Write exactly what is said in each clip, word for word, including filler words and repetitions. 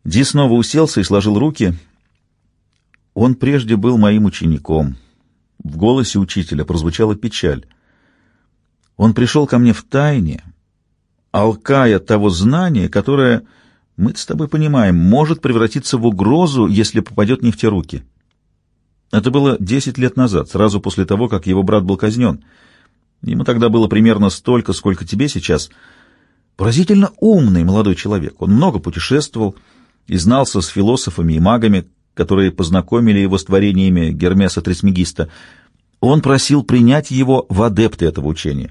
Ди снова уселся и сложил руки. Он прежде был моим учеником. В голосе учителя прозвучала печаль. Он пришел ко мне в тайне, алкая того знания, которое, мы с тобой понимаем, может превратиться в угрозу, если попадет не в те руки. Это было десять лет назад, сразу после того, как его брат был казнен. Ему тогда было примерно столько, сколько тебе сейчас. Поразительно умный молодой человек. Он много путешествовал и знался с философами и магами, которые познакомили его с творениями Гермеса Трисмегиста. Он просил принять его в адепты этого учения.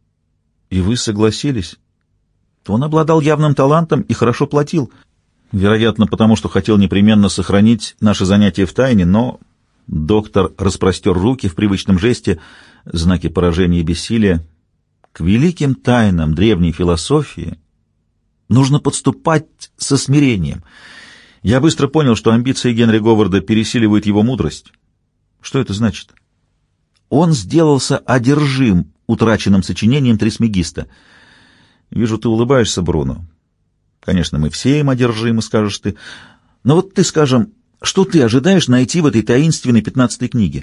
И вы согласились? Он обладал явным талантом и хорошо платил. Вероятно, потому что хотел непременно сохранить наши занятия в тайне, но... Доктор распростер руки в привычном жесте, знаки поражения и бессилия. К великим тайнам древней философии нужно подступать со смирением. Я быстро понял, что амбиции Генри Говарда пересиливают его мудрость. Что это значит? Он сделался одержим утраченным сочинением Трисмегиста. Вижу, ты улыбаешься, Бруно. Конечно, мы все им одержимы, скажешь ты. Но вот ты, скажем, что ты ожидаешь найти в этой таинственной пятнадцатой книге?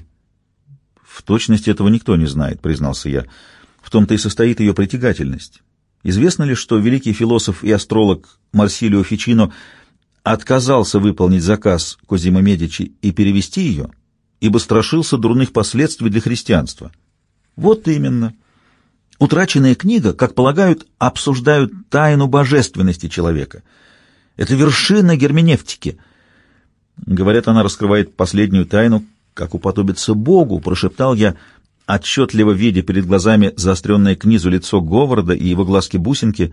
В точности этого никто не знает, признался я. В том-то и состоит ее притягательность. Известно ли, что великий философ и астролог Марсилио Фичино отказался выполнить заказ Козимо Медичи и перевести ее, ибо страшился дурных последствий для христианства? Вот именно. Утраченная книга, как полагают, обсуждают тайну божественности человека. Это вершина герменевтики. Говорят, она раскрывает последнюю тайну, как уподобится Богу, прошептал я, отчетливо видя перед глазами заостренное к низу лицо Говарда и его глазки-бусинки.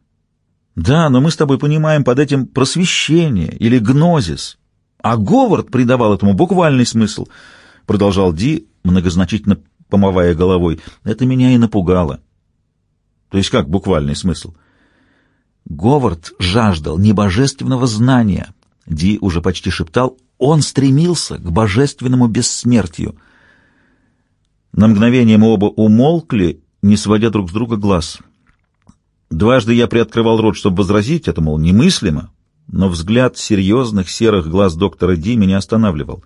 Да, но мы с тобой понимаем под этим просвещение или гнозис, а Говард придавал этому буквальный смысл, продолжал Ди, многозначительно помывая головой. Это меня и напугало. То есть как буквальный смысл? Говард жаждал не божественного знания, Ди уже почти шептал, он стремился к божественному бессмертию. На мгновение мы оба умолкли, не сводя друг с друга глаз. Дважды я приоткрывал рот, чтобы возразить, это, мол, немыслимо, но взгляд серьезных серых глаз доктора Ди меня останавливал.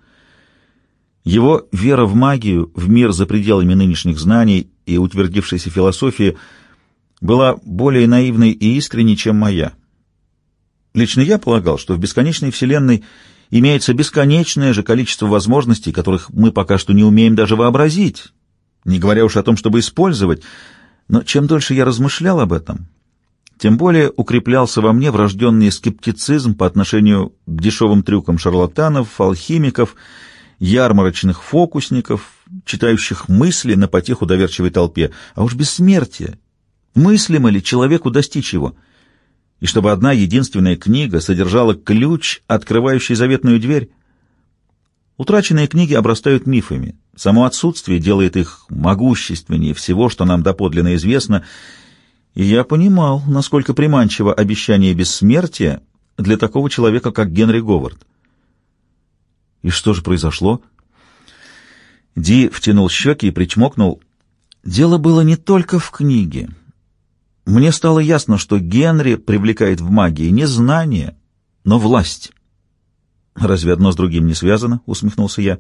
Его вера в магию, в мир за пределами нынешних знаний и утвердившейся философии была более наивной и искренней, чем моя. Лично я полагал, что в бесконечной вселенной имеется бесконечное же количество возможностей, которых мы пока что не умеем даже вообразить, не говоря уж о том, чтобы использовать. Но чем дольше я размышлял об этом, тем более укреплялся во мне врожденный скептицизм по отношению к дешевым трюкам шарлатанов, алхимиков, ярмарочных фокусников, читающих мысли на потеху доверчивой толпе. А уж бессмертие! Мыслимо ли человеку достичь его? И чтобы одна единственная книга содержала ключ, открывающий заветную дверь? Утраченные книги обрастают мифами. Само отсутствие делает их могущественнее всего, что нам доподлинно известно. И я понимал, насколько приманчиво обещание бессмертия для такого человека, как Генри Говард. И что же произошло? Ди втянул щеки и причмокнул. Дело было не только в книге. Мне стало ясно, что Генри привлекает в магии не знание, но власть. «Разве одно с другим не связано?» — усмехнулся я.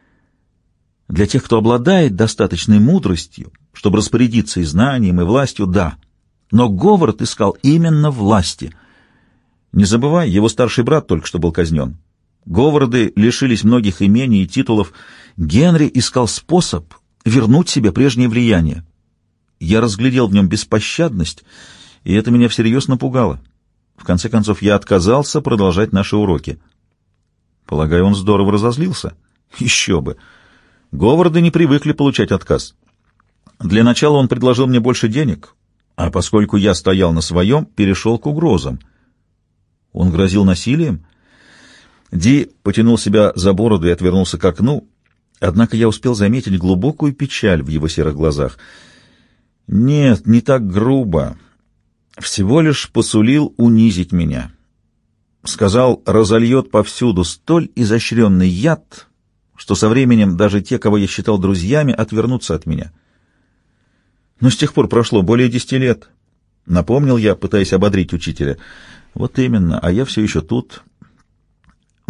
«Для тех, кто обладает достаточной мудростью, чтобы распорядиться и знанием, и властью, да. Но Говард искал именно власти. Не забывай, его старший брат только что был казнен. Говарды лишились многих имений и титулов. Генри искал способ вернуть себе прежнее влияние. Я разглядел в нем беспощадность, и это меня всерьез напугало. В конце концов, я отказался продолжать наши уроки. Полагаю, он здорово разозлился? Еще бы! Говарды не привыкли получать отказ. Для начала он предложил мне больше денег, а поскольку я стоял на своем, перешел к угрозам. Он грозил насилием? Ди потянул себя за бороду и отвернулся к окну, однако я успел заметить глубокую печаль в его серых глазах. Нет, не так грубо. Всего лишь посулил унизить меня. Сказал, разольет повсюду столь изощренный яд, что со временем даже те, кого я считал друзьями, отвернутся от меня. Но с тех пор прошло более десяти лет. Напомнил я, пытаясь ободрить учителя. Вот именно, а я все еще тут.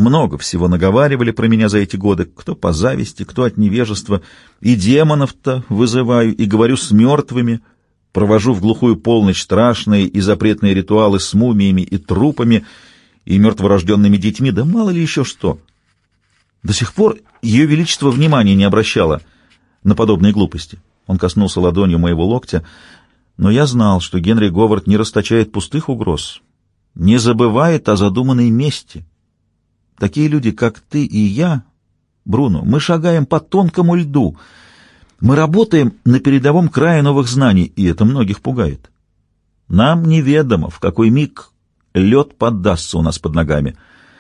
Много всего наговаривали про меня за эти годы, кто по зависти, кто от невежества. И демонов-то вызываю, и говорю с мертвыми, провожу в глухую полночь страшные и запретные ритуалы с мумиями и трупами, и мертворожденными детьми, да мало ли еще что. До сих пор Ее Величество внимания не обращало на подобные глупости. Он коснулся ладонью моего локтя, но я знал, что Генри Говард не расточает пустых угроз, не забывает о задуманной мести. Такие люди, как ты и я, Бруно, мы шагаем по тонкому льду, мы работаем на передовом крае новых знаний, и это многих пугает. Нам неведомо, в какой миг лед поддастся у нас под ногами.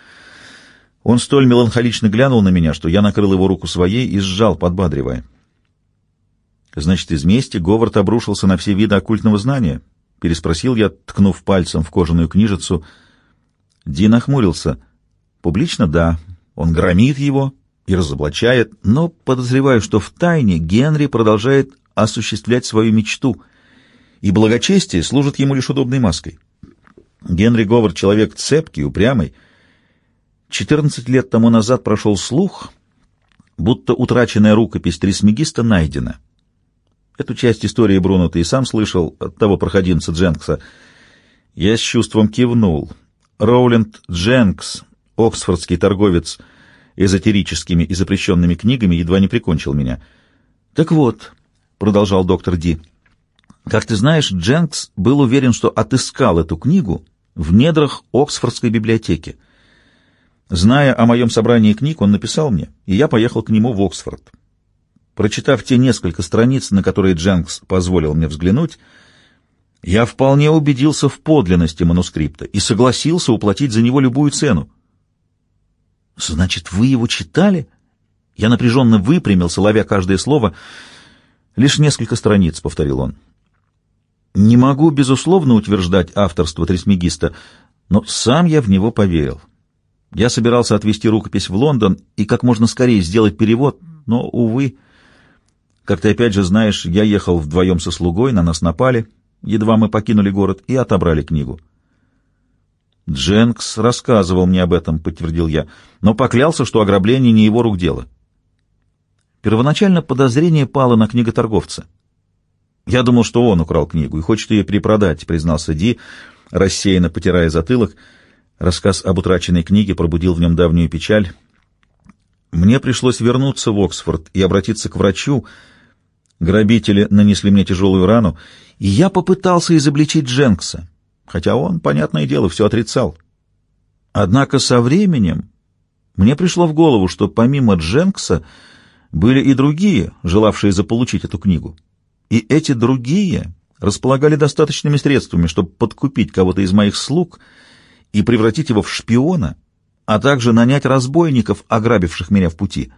Он столь меланхолично глянул на меня, что я накрыл его руку своей и сжал, подбадривая. «Значит, из мести Говард обрушился на все виды оккультного знания?» — переспросил я, ткнув пальцем в кожаную книжицу. Ди нахмурился. «Публично, да. Он громит его и разоблачает, но подозреваю, что в тайне Генри продолжает осуществлять свою мечту, и благочестие служит ему лишь удобной маской. Генри Говард — человек цепкий, упрямый. Четырнадцать лет тому назад прошел слух, будто утраченная рукопись Трисмегиста найдена. Эту часть истории, Бруно, ты и сам слышал от того проходимца Дженкса». Я с чувством кивнул. Роуленд Дженкс, оксфордский торговец эзотерическими и запрещенными книгами, едва не прикончил меня. «Так вот», — продолжал доктор Ди, — «как ты знаешь, Дженкс был уверен, что отыскал эту книгу в недрах Оксфордской библиотеки. Зная о моем собрании книг, он написал мне, и я поехал к нему в Оксфорд. Прочитав те несколько страниц, на которые Дженкс позволил мне взглянуть, я вполне убедился в подлинности манускрипта и согласился уплатить за него любую цену». «Значит, вы его читали?» Я напряженно выпрямился, ловя каждое слово. «Лишь несколько страниц», — повторил он. «Не могу, безусловно, утверждать авторство Трисмегиста, но сам я в него поверил. Я собирался отвезти рукопись в Лондон и как можно скорее сделать перевод, но, увы, как ты опять же знаешь, я ехал вдвоем со слугой, на нас напали, едва мы покинули город, и отобрали книгу». «Дженкс рассказывал мне об этом», — подтвердил я, но поклялся, что ограбление не его рук дело. Первоначально подозрение пало на книготорговца. «Я думал, что он украл книгу и хочет ее перепродать», — признался Ди, рассеянно потирая затылок. Рассказ об утраченной книге пробудил в нем давнюю печаль. «Мне пришлось вернуться в Оксфорд и обратиться к врачу. Грабители нанесли мне тяжелую рану, и я попытался изобличить Дженкса, хотя он, понятное дело, все отрицал. Однако со временем мне пришло в голову, что помимо Дженкса были и другие, желавшие заполучить эту книгу. И эти другие располагали достаточными средствами, чтобы подкупить кого-то из моих слуг и превратить его в шпиона, а также нанять разбойников, ограбивших меня в пути».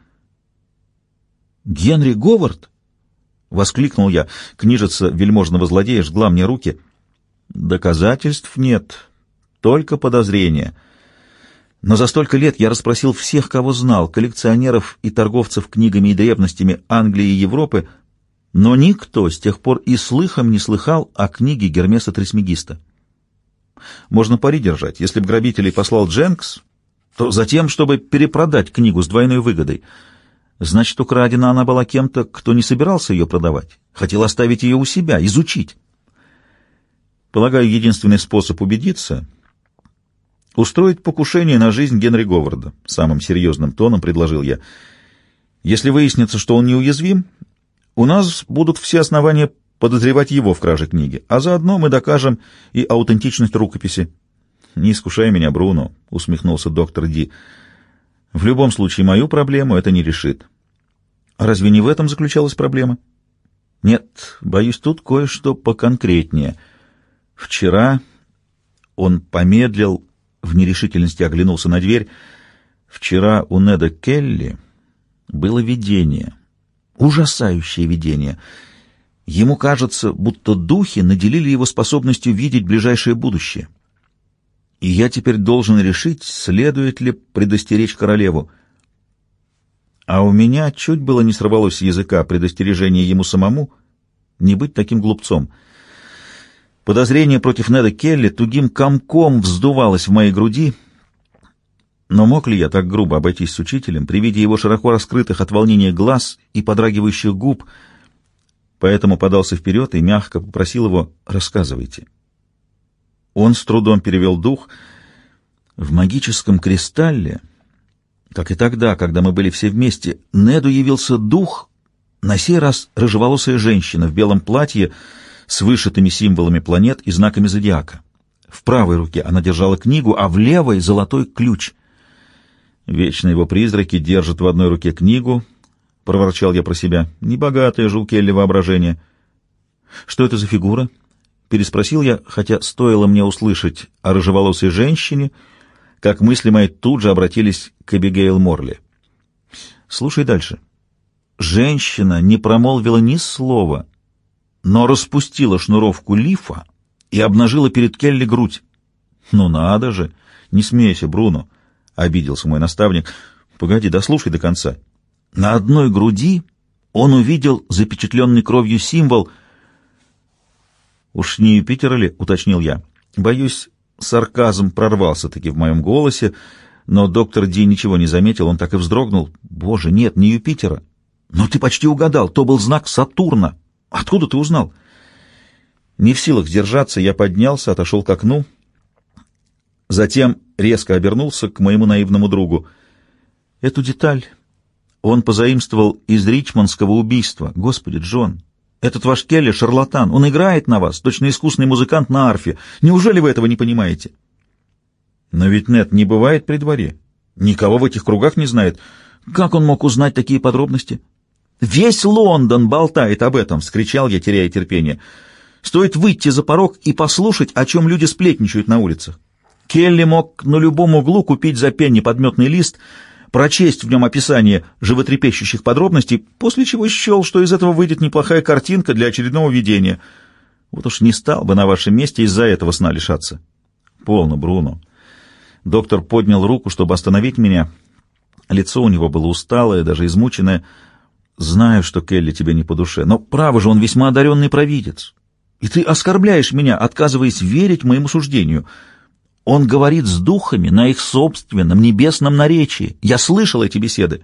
«Генри Говард?» — воскликнул я. Книжица вельможного злодея жгла мне руки. «Доказательств нет, только подозрения. Но за столько лет я расспросил всех, кого знал, коллекционеров и торговцев книгами и древностями Англии и Европы, но никто с тех пор и слыхом не слыхал о книге Гермеса Трисмегиста. Можно пари держать, если б грабителей послал Дженкс, то затем, чтобы перепродать книгу с двойной выгодой. Значит, украдена она была кем-то, кто не собирался ее продавать, хотел оставить ее у себя, изучить. Полагаю, единственный способ убедиться — устроить покушение на жизнь Генри Говарда», — самым серьезным тоном предложил я. «Если выяснится, что он неуязвим, у нас будут все основания подозревать его в краже книги, а заодно мы докажем и аутентичность рукописи». «Не искушай меня, Бруно», — усмехнулся доктор Ди. «В любом случае, мою проблему это не решит». «А разве не в этом заключалась проблема?» «Нет, боюсь, тут кое-что поконкретнее. Вчера...» Он помедлил, в нерешительности оглянулся на дверь. «Вчера у Неда Келли было видение, ужасающее видение. Ему кажется, будто духи наделили его способностью видеть ближайшее будущее. И я теперь должен решить, следует ли предостеречь королеву». А у меня чуть было не сорвалось с языка предостережение ему самому не быть таким глупцом. Подозрение против Неда Келли тугим комком вздувалось в моей груди. Но мог ли я так грубо обойтись с учителем при виде его широко раскрытых от волнения глаз и подрагивающих губ? Поэтому подался вперед и мягко попросил его: «Рассказывайте». Он с трудом перевел дух. В магическом кристалле, как и тогда, когда мы были все вместе, Неду явился дух, на сей раз рыжеволосая женщина в белом платье с вышитыми символами планет и знаками зодиака. В правой руке она держала книгу, а в левой — золотой ключ. «Вечно его призраки держат в одной руке книгу», — проворчал я про себя. «Небогатое же у Келли воображение». «Что это за фигура?» — переспросил я, хотя стоило мне услышать о рыжеволосой женщине, как мысли мои тут же обратились к Эбигейл Морли. «Слушай дальше». Женщина не промолвила ни слова, но распустила шнуровку лифа и обнажила перед Келли грудь. «Ну надо же! Не смейся, Бруно!» — обиделся мой наставник. «Погоди, дослушай до конца». На одной груди он увидел запечатленный кровью символ. «Уж не Юпитера ли?» — уточнил я. Боюсь, сарказм прорвался-таки в моем голосе, но доктор Ди ничего не заметил, он так и вздрогнул. «Боже, нет, не Юпитера». «Но ты почти угадал, то был знак Сатурна. Откуда ты узнал?» Не в силах сдержаться, я поднялся, отошел к окну, затем резко обернулся к моему наивному другу. «Эту деталь он позаимствовал из ричмондского убийства. Господи, Джон, этот ваш Келли — шарлатан. Он играет на вас, точно искусный музыкант на арфе. Неужели вы этого не понимаете?» «Но ведь Нед не бывает при дворе. Никого в этих кругах не знает. Как он мог узнать такие подробности?» «Весь Лондон болтает об этом!» — вскричал я, теряя терпение. «Стоит выйти за порог и послушать, о чем люди сплетничают на улицах. Келли мог на любом углу купить за пенни подметный лист, прочесть в нем описание животрепещущих подробностей, после чего счел, что из этого выйдет неплохая картинка для очередного видения. Вот уж не стал бы на вашем месте из-за этого сна лишаться». «Полно, Бруно». Доктор поднял руку, чтобы остановить меня. Лицо у него было усталое, даже измученное. «Знаю, что Келли тебе не по душе, но, право же, он весьма одаренный провидец. И ты оскорбляешь меня, отказываясь верить моему суждению. Он говорит с духами на их собственном небесном наречии. Я слышал эти беседы».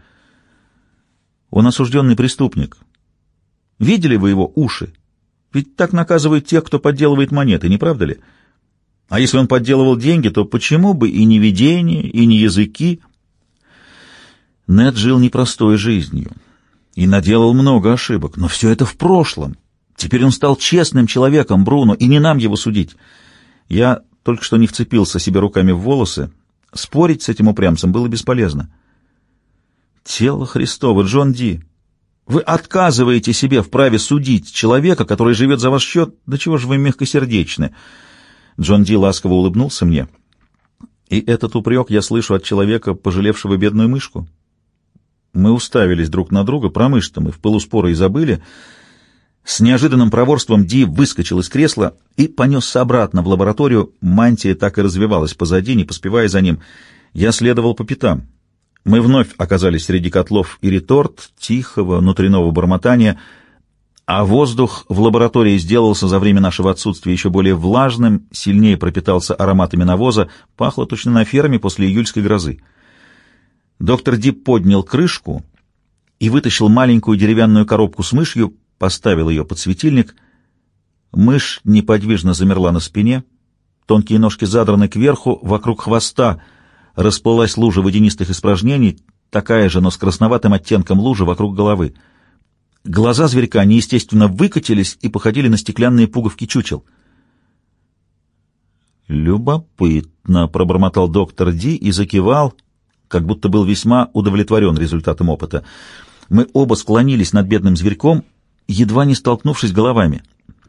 «Он осужденный преступник. Видели вы его уши? Ведь так наказывают тех, кто подделывает монеты, не правда ли? А если он подделывал деньги, то почему бы и не видение, и не языки?» Нед жил непростой жизнью и наделал много ошибок, но все это в прошлом. Теперь он стал честным человеком, Бруно, и не нам его судить. Я только что не вцепился себе руками в волосы. Спорить с этим упрямцем было бесполезно. «Тело Христово, Джон Ди, вы отказываете себе в праве судить человека, который живет за ваш счет? Да чего же вы мягкосердечны?» Джон Ди ласково улыбнулся мне. «И этот упрек я слышу от человека, пожалевшего бедную мышку?» Мы уставились друг на друга, про мышь-то мы в пылу спора и забыли. С неожиданным проворством Ди выскочил из кресла и понесся обратно в лабораторию. Мантия так и развивалась позади, не поспевая за ним. Я следовал по пятам. Мы вновь оказались среди котлов и реторт, тихого внутреннего бормотания, а воздух в лаборатории сделался за время нашего отсутствия еще более влажным, сильнее пропитался ароматами навоза, пахло точно на ферме после июльской грозы. Доктор Ди поднял крышку и вытащил маленькую деревянную коробку с мышью, поставил ее под светильник. Мышь неподвижно замерла на спине, тонкие ножки задраны кверху, вокруг хвоста расплылась лужа водянистых испражнений, такая же, но с красноватым оттенком лужи вокруг головы. Глаза зверька неестественно выкатились и походили на стеклянные пуговки чучел. «Любопытно», — пробормотал доктор Ди и закивал, как будто был весьма удовлетворен результатом опыта. Мы оба склонились над бедным зверьком, едва не столкнувшись головами.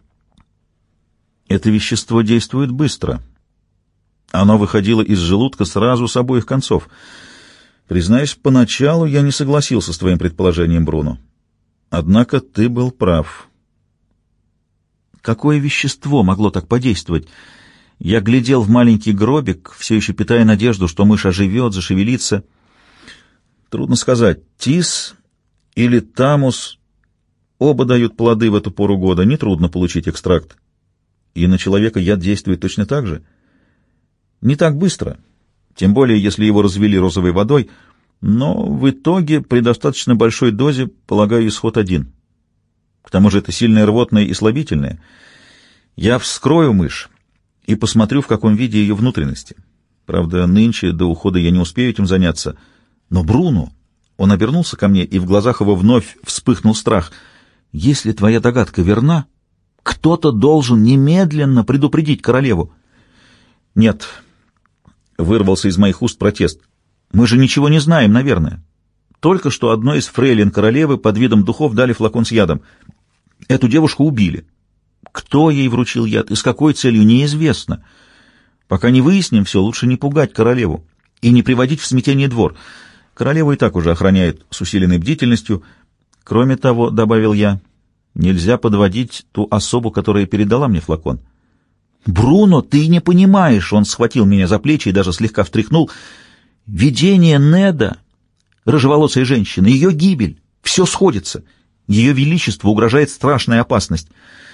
Это вещество действует быстро. Оно выходило из желудка сразу с обоих концов. Признаюсь, поначалу я не согласился с твоим предположением, Бруно. Однако ты был прав. Какое вещество могло так подействовать? Я глядел в маленький гробик, все еще питая надежду, что мышь оживет, зашевелится. Трудно сказать, тис или тамус, оба дают плоды в эту пору года, нетрудно получить экстракт. И на человека яд действует точно так же. Не так быстро, тем более если его развели розовой водой, но в итоге при достаточно большой дозе, полагаю, исход один. К тому же это сильное рвотное и слабительное. Я вскрою мышь и посмотрю, в каком виде ее внутренности. Правда, нынче до ухода я не успею этим заняться. Но Бруно... Он обернулся ко мне, и в глазах его вновь вспыхнул страх. «Если твоя догадка верна, кто-то должен немедленно предупредить королеву». «Нет», — вырвался из моих уст протест, — «мы же ничего не знаем, наверное. Только что одной из фрейлин королевы под видом духов дали флакон с ядом. Эту девушку убили. Кто ей вручил яд и с какой целью, неизвестно. Пока не выясним все, лучше не пугать королеву и не приводить в смятение двор. Королеву и так уже охраняют с усиленной бдительностью. Кроме того, — добавил я, — нельзя подводить ту особу, которая передала мне флакон». «Бруно, ты не понимаешь!» — он схватил меня за плечи и даже слегка встряхнул. «Видение Неда, рыжеволосая женщина, ее гибель, все сходится. Ее величеству угрожает страшная опасность».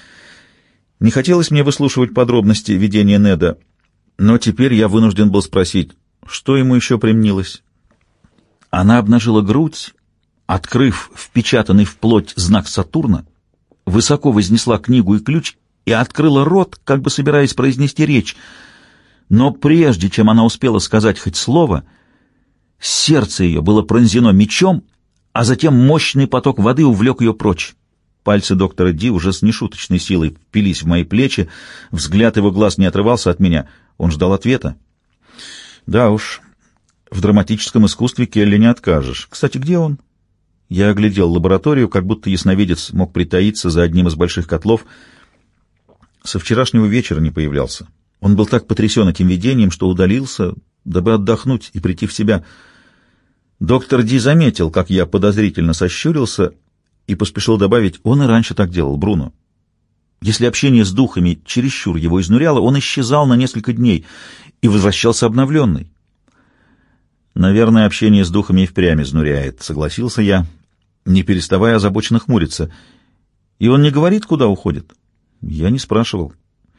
Не хотелось мне выслушивать подробности видения Неда, но теперь я вынужден был спросить, что ему еще примнилось. Она обнажила грудь, открыв впечатанный в плоть знак Сатурна, высоко вознесла книгу и ключ и открыла рот, как бы собираясь произнести речь. Но прежде чем она успела сказать хоть слово, сердце ее было пронзено мечом, а затем мощный поток воды увлек ее прочь. Пальцы доктора Ди уже с нешуточной силой впились в мои плечи, взгляд его глаз не отрывался от меня, он ждал ответа. Да уж, в драматическом искусстве Келли не откажешь. Кстати, где он? Я оглядел лабораторию, как будто ясновидец мог притаиться за одним из больших котлов. Со вчерашнего вечера не появлялся. Он был так потрясен этим видением, что удалился, дабы отдохнуть и прийти в себя. Доктор Ди заметил, как я подозрительно сощурился, и поспешил добавить: он и раньше так делал, Бруно. Если общение с духами чересчур его изнуряло, он исчезал на несколько дней и возвращался обновленный. «Наверное, общение с духами и впрямь изнуряет», — согласился я, не переставая озабоченно хмуриться. «И он не говорит, куда уходит?» Я не спрашивал.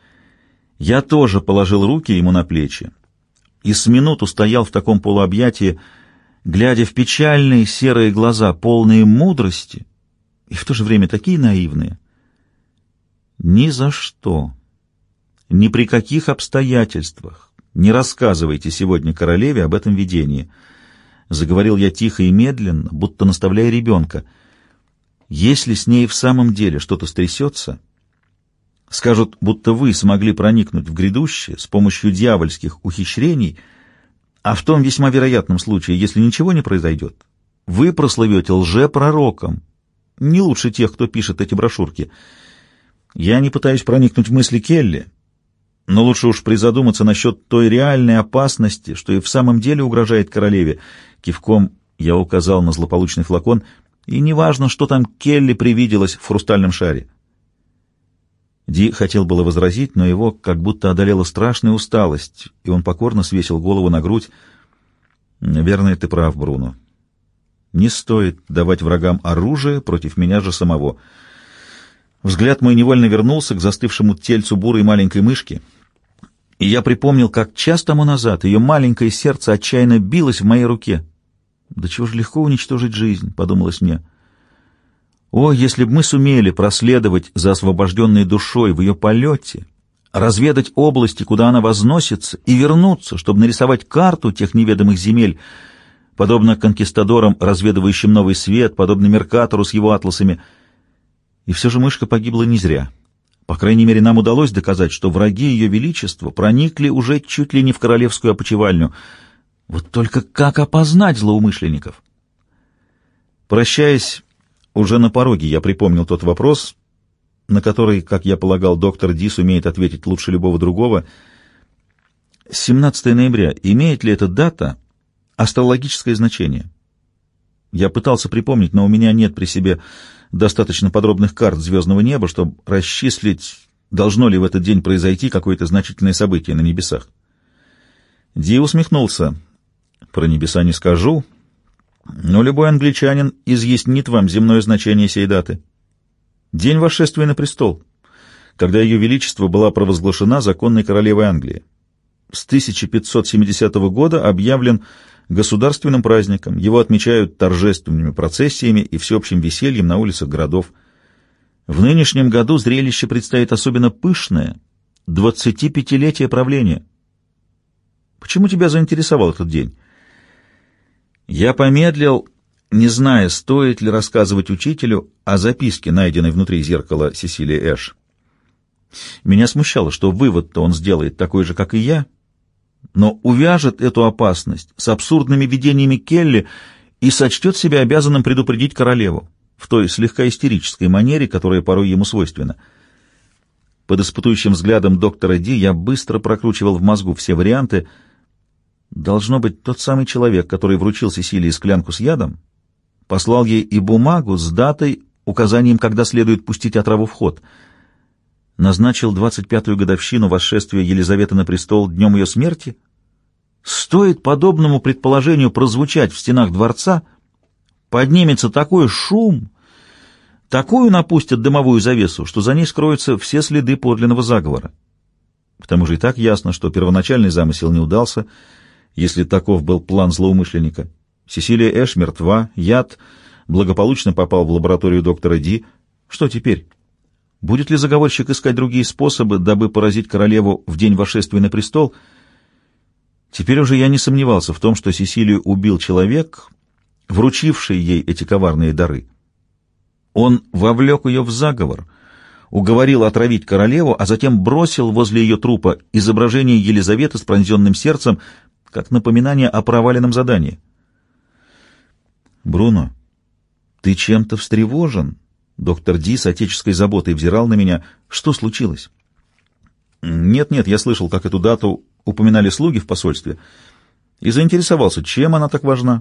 Я тоже положил руки ему на плечи и с минуту стоял в таком полуобъятии, глядя в печальные серые глаза, полные мудрости и в то же время такие наивные. «Ни за что, ни при каких обстоятельствах не рассказывайте сегодня королеве об этом видении», — заговорил я тихо и медленно, будто наставляя ребенка. «Если с ней в самом деле что-то стрясется, скажут, будто вы смогли проникнуть в грядущее с помощью дьявольских ухищрений, а в том весьма вероятном случае, если ничего не произойдет, вы прослывете лжепророком, не лучше тех, кто пишет эти брошюрки. Я не пытаюсь проникнуть в мысли Келли, но лучше уж призадуматься насчет той реальной опасности, что и в самом деле угрожает королеве». Кивком я указал на злополучный флакон, и неважно, что там Келли привиделось в хрустальном шаре. Ди хотел было возразить, но его как будто одолела страшная усталость, и он покорно свесил голову на грудь. «Верно, ты прав, Бруно. Не стоит давать врагам оружие против меня же самого». Взгляд мой невольно вернулся к застывшему тельцу бурой маленькой мышки, и я припомнил, как час тому назад ее маленькое сердце отчаянно билось в моей руке. «Да чего же легко уничтожить жизнь», — подумалось мне. О, если бы мы сумели проследовать за освобожденной душой в ее полете, разведать области, куда она возносится, и вернуться, чтобы нарисовать карту тех неведомых земель, подобно конкистадорам, разведывающим новый свет, подобно Меркатору с его атласами. И все же мышка погибла не зря. По крайней мере, нам удалось доказать, что враги ее величества проникли уже чуть ли не в королевскую опочивальню. Вот только как опознать злоумышленников? Прощаясь, уже на пороге я припомнил тот вопрос, на который, как я полагал, доктор Ди сумеет ответить лучше любого другого. семнадцатое ноября. Имеет ли эта дата астрологическое значение? Я пытался припомнить, но у меня нет при себе достаточно подробных карт звездного неба, чтобы расчислить, должно ли в этот день произойти какое-то значительное событие на небесах. Ди усмехнулся. Про небеса не скажу, но любой англичанин изъяснит вам земное значение сей даты. День восшествия на престол, когда ее величество была провозглашена законной королевой Англии. с тысяча пятьсот семидесятого года объявлен государственным праздником. Его отмечают торжественными процессиями и всеобщим весельем на улицах городов. В нынешнем году зрелище предстоит особенно пышное — двадцатипятилетие правления. Почему тебя заинтересовал этот день? Я помедлил, не зная, стоит ли рассказывать учителю о записке, найденной внутри зеркала Сесилии Эш. Меня смущало, что вывод-то он сделает такой же, как и я, но увяжет эту опасность с абсурдными видениями Келли и сочтет себя обязанным предупредить королеву в той слегка истерической манере, которая порой ему свойственна. Под испытующим взглядом доктора Ди я быстро прокручивал в мозгу все варианты. Должно быть, тот самый человек, который вручил Сесилии склянку с ядом, послал ей и бумагу с датой, указанием, когда следует пустить отраву в ход. Назначил двадцать пятую годовщину восшествия Елизаветы на престол днем ее смерти? Стоит подобному предположению прозвучать в стенах дворца, поднимется такой шум, такую напустят дымовую завесу, что за ней скроются все следы подлинного заговора. К тому же и так ясно, что первоначальный замысел не удался, если таков был план злоумышленника. Сесилия Эш мертва, яд благополучно попал в лабораторию доктора Ди. Что теперь? Будет ли заговорщик искать другие способы, дабы поразить королеву в день восшествия на престол? Теперь уже я не сомневался в том, что Сесилию убил человек, вручивший ей эти коварные дары. Он вовлек ее в заговор, уговорил отравить королеву, а затем бросил возле ее трупа изображение Елизаветы с пронзенным сердцем, как напоминание о проваленном задании. «Бруно, ты чем-то встревожен?» Доктор Ди с отеческой заботой взирал на меня. «Что случилось?» «Нет-нет, я слышал, как эту дату упоминали слуги в посольстве, и заинтересовался, чем она так важна».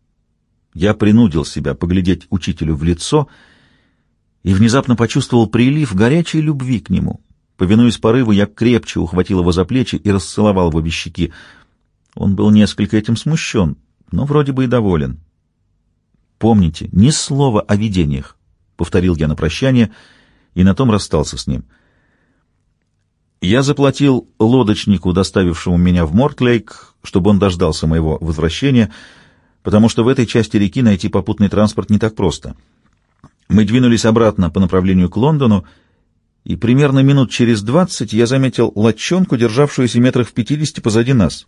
Я принудил себя поглядеть учителю в лицо и внезапно почувствовал прилив горячей любви к нему. Повинуясь порыву, я крепче ухватил его за плечи и расцеловал в обе щеки. Он был несколько этим смущен, но вроде бы и доволен. «Помните, ни слова о видениях», — повторил я на прощание, и на том расстался с ним. Я заплатил лодочнику, доставившему меня в Мортлейк, чтобы он дождался моего возвращения, потому что в этой части реки найти попутный транспорт не так просто. Мы двинулись обратно по направлению к Лондону, и примерно минут через двадцать я заметил лодчонку, державшуюся метрах в пятидесяти позади нас.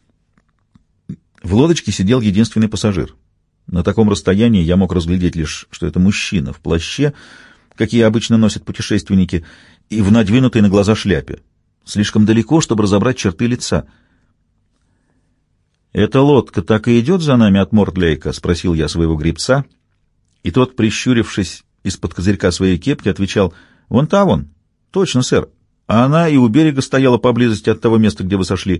В лодочке сидел единственный пассажир. На таком расстоянии я мог разглядеть лишь, что это мужчина в плаще, какие обычно носят путешественники, и в надвинутой на глаза шляпе. Слишком далеко, чтобы разобрать черты лица. «Эта лодка так и идет за нами от Мортлейка?» — спросил я своего гребца, и тот, прищурившись из-под козырька своей кепки, отвечал: «Вон та вон». «Точно, сэр. А она и у берега стояла поблизости от того места, где вы сошли».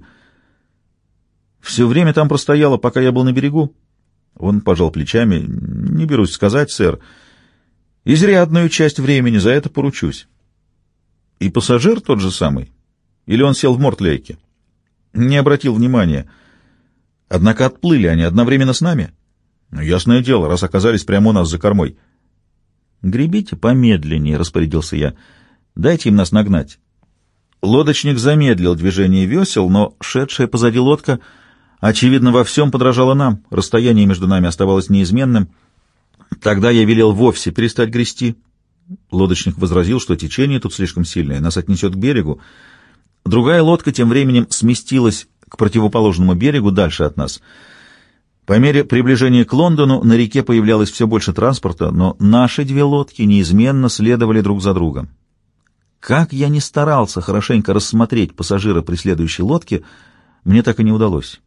«Все время там простояла, пока я был на берегу». Он пожал плечами. «Не берусь сказать, сэр. Изрядную часть времени, за это поручусь». «И пассажир тот же самый? Или он сел в Мортлейке?» «Не обратил внимания. Однако отплыли они одновременно с нами». «Ясное дело, раз оказались прямо у нас за кормой». «Гребите помедленнее», — распорядился я. «Дайте им нас нагнать». Лодочник замедлил движение весел, но шедшая позади лодка, очевидно, во всем подражала нам. Расстояние между нами оставалось неизменным. Тогда я велел вовсе перестать грести. Лодочник возразил, что течение тут слишком сильное, нас отнесет к берегу. Другая лодка тем временем сместилась к противоположному берегу, дальше от нас. По мере приближения к Лондону на реке появлялось все больше транспорта, но наши две лодки неизменно следовали друг за другом. Как я ни старался хорошенько рассмотреть пассажира преследующей лодки, мне так и не удалось.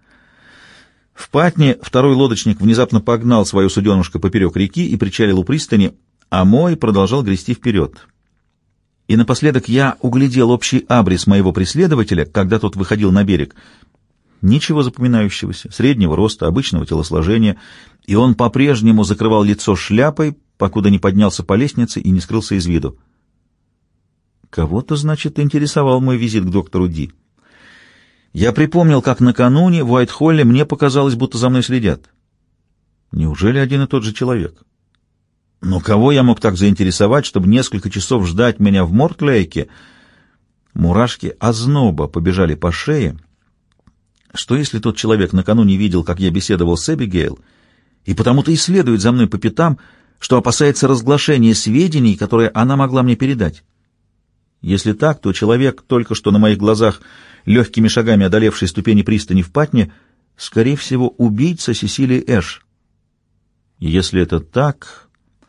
В Патне второй лодочник внезапно погнал свою суденышко поперек реки и причалил у пристани, а мой продолжал грести вперед. И напоследок я углядел общий абрис моего преследователя, когда тот выходил на берег. Ничего запоминающегося, среднего роста, обычного телосложения, и он по-прежнему закрывал лицо шляпой, покуда не поднялся по лестнице и не скрылся из виду. Кого-то, значит, интересовал мой визит к доктору Ди. Я припомнил, как накануне в Уайт-Холле мне показалось, будто за мной следят. Неужели один и тот же человек? Но кого я мог так заинтересовать, чтобы несколько часов ждать меня в Мортлейке? Мурашки озноба побежали по шее, Что если тот человек накануне видел, как я беседовал с Эбигейл, и потому-то и следует за мной по пятам, что опасается разглашения сведений, которые она могла мне передать? Если так, то человек, только что на моих глазах легкими шагами одолевший ступени пристани в Патне, скорее всего, убийца Сесилии Эш. И если это так,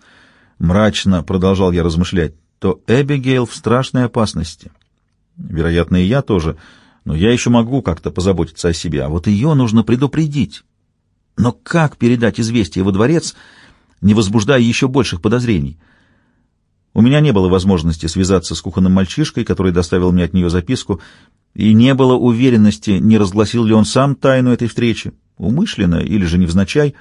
мрачно продолжал я размышлять, то Эбигейл в страшной опасности. Вероятно, и я тоже, но я еще могу как-то позаботиться о себе, а вот ее нужно предупредить. Но как передать известие во дворец, не возбуждая еще больших подозрений? У меня не было возможности связаться с кухонным мальчишкой, который доставил мне от нее записку, и не было уверенности, не разгласил ли он сам тайну этой встречи, умышленно или же невзначай.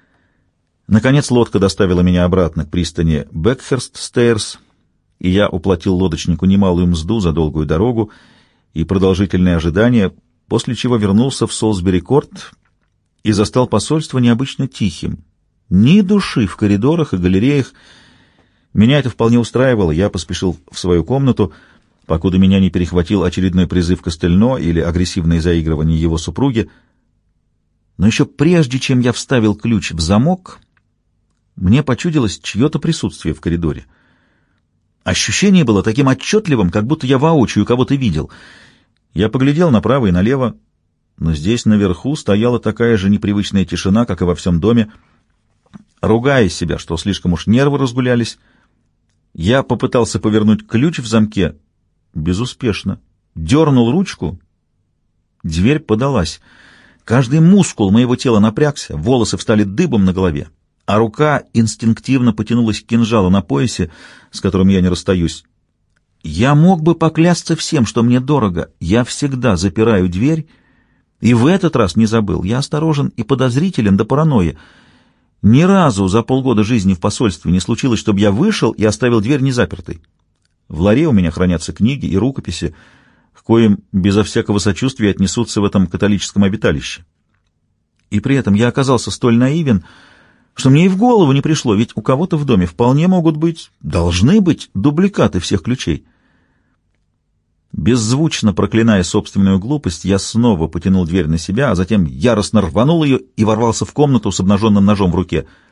Наконец лодка доставила меня обратно к пристани Бекхерст-Стейрс, и я уплатил лодочнику немалую мзду за долгую дорогу и продолжительное ожидание, после чего вернулся в Солсбери-Корт и застал посольство необычно тихим. Ни души в коридорах и галереях. Меня это вполне устраивало, я поспешил в свою комнату, покуда меня не перехватил очередной призыв Костельно или агрессивное заигрывание его супруги. Но еще прежде, чем я вставил ключ в замок, мне почудилось чье-то присутствие в коридоре. Ощущение было таким отчетливым, как будто я воочию кого-то видел. Я поглядел направо и налево, но здесь наверху стояла такая же непривычная тишина, как и во всем доме. Ругая себя, что слишком уж нервы разгулялись, я попытался повернуть ключ в замке безуспешно. Дернул ручку, дверь подалась. Каждый мускул моего тела напрягся, волосы встали дыбом на голове, а рука инстинктивно потянулась к кинжалу на поясе, с которым я не расстаюсь. Я мог бы поклясться всем, что мне дорого. Я всегда запираю дверь, и в этот раз не забыл. Я осторожен и подозрителен до паранойи. Ни разу за полгода жизни в посольстве не случилось, чтобы я вышел и оставил дверь незапертой. В ларе у меня хранятся книги и рукописи, к коим безо всякого сочувствия отнесутся в этом католическом обиталище. И при этом я оказался столь наивен, что мне и в голову не пришло, ведь у кого-то в доме вполне могут быть, должны быть дубликаты всех ключей. Беззвучно проклиная собственную глупость, я снова потянул дверь на себя, а затем яростно рванул ее и ворвался в комнату с обнаженным ножом в руке —